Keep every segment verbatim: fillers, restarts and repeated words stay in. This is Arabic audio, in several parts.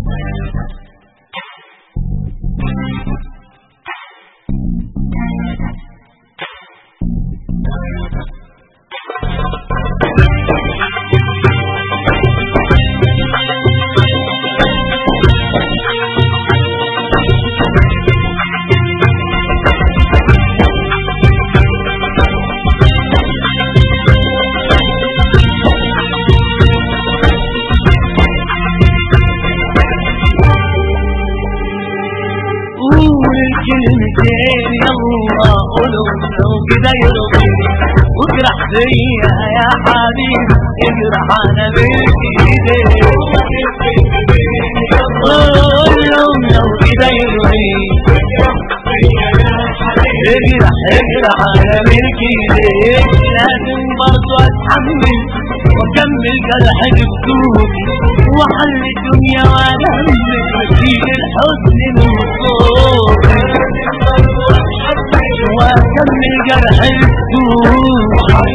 كلمتين يلا قولوا لو كده يرضي واجرح فيا يا حبيبي اجرح انا بايدي قولوا لو كده يرضي اجرح اجرح انا بايدي لازم برضو اتحمل واكمل جرح بسهولي وحل الدنيا واجمل واشيل الحزن من صوتي واكمل جرح السوء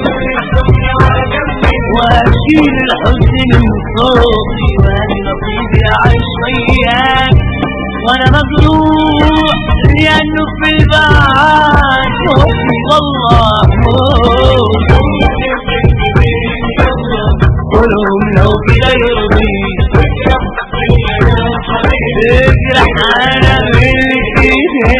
واشيل الحزن من صوتي وانا نصيبي اعيش وياك وانا مجروح لانه في البعد موتي والله قولهم لو كده يرضي اجرح انا بايدي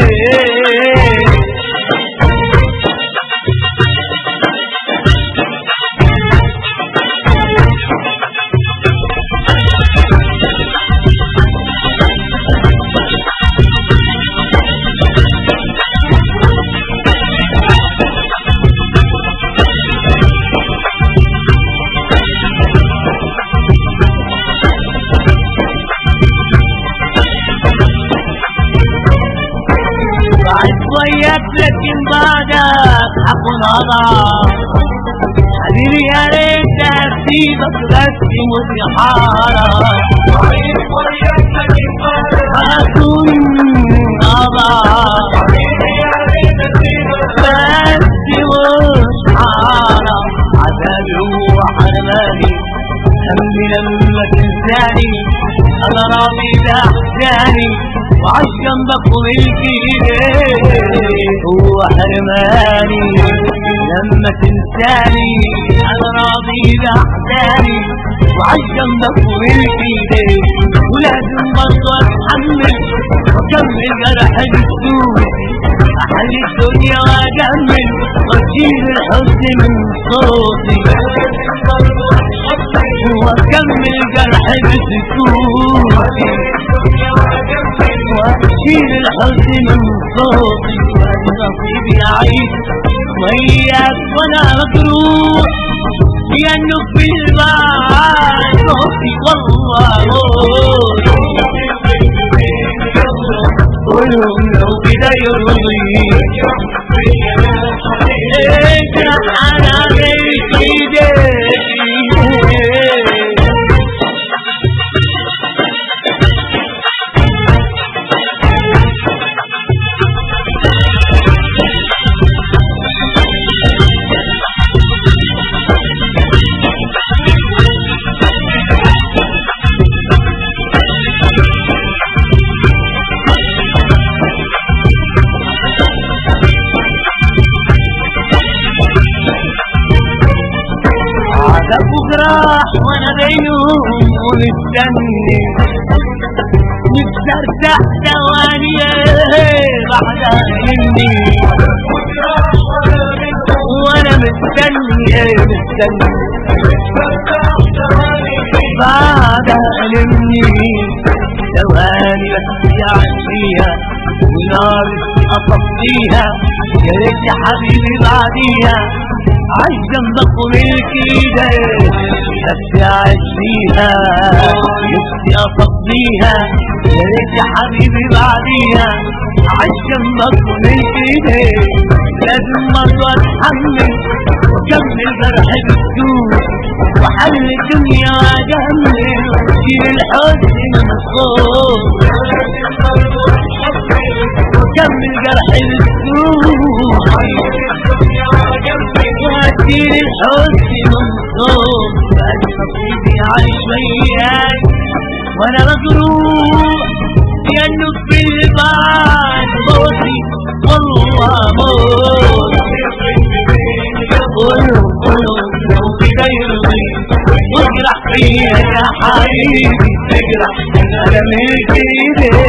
وياك لكن بعدك حكون غضب حبيبي يا ريت اسيبك بس موت يا حارة وعيش وياك لكن بعدك حكون غضب حبيبي يا ريت اسيبك بس مش حارة عذابي هو حرماني همي لما تنساني انا راضي باحزاني وعاش جنبك وملك ايديك هو حرماني لما تنساني انا راضي باحزاني وعاش جنبك وملك ايديك ولازم برضه اتحمل واكمل جرح السوء احل الدنيا واجمل واشيل الحزن من صوتي واكمل جرح السوء واشيل الحزن من صوتي وانا نصيبي اعيش وياك وانا مجروح لانه في البعد صوتي والله قولهم لو كده يرضي اجرح انا بايدي راح وانا بينهم ومستني نفسي ارتاح ثواني بعدها مني وانا مستني مستني بعدها مني ثواني بس يعديها ونار اطفيها يا ريت يا حبيبي بعديها عايش جنبك وملك ايديك نفسي اعيش فيها نفسي اصفيها يا ريت يا حبيبي بعديها عايش جنبك وملك ايديك لازم برضه اتحمل واكمل جرح بالسوء وحل الدنيا واجمل واشيل الحزن من الصوت واكمل جرح بالسوء واشيل الحزن من صوت بس نصيبي عايش وياك وانا مغروب لانه في البعد موتي والله موتي قولوا قولوا لو كده يرضي واجرح فيا يا حبيبي اجرح انا مش بايدي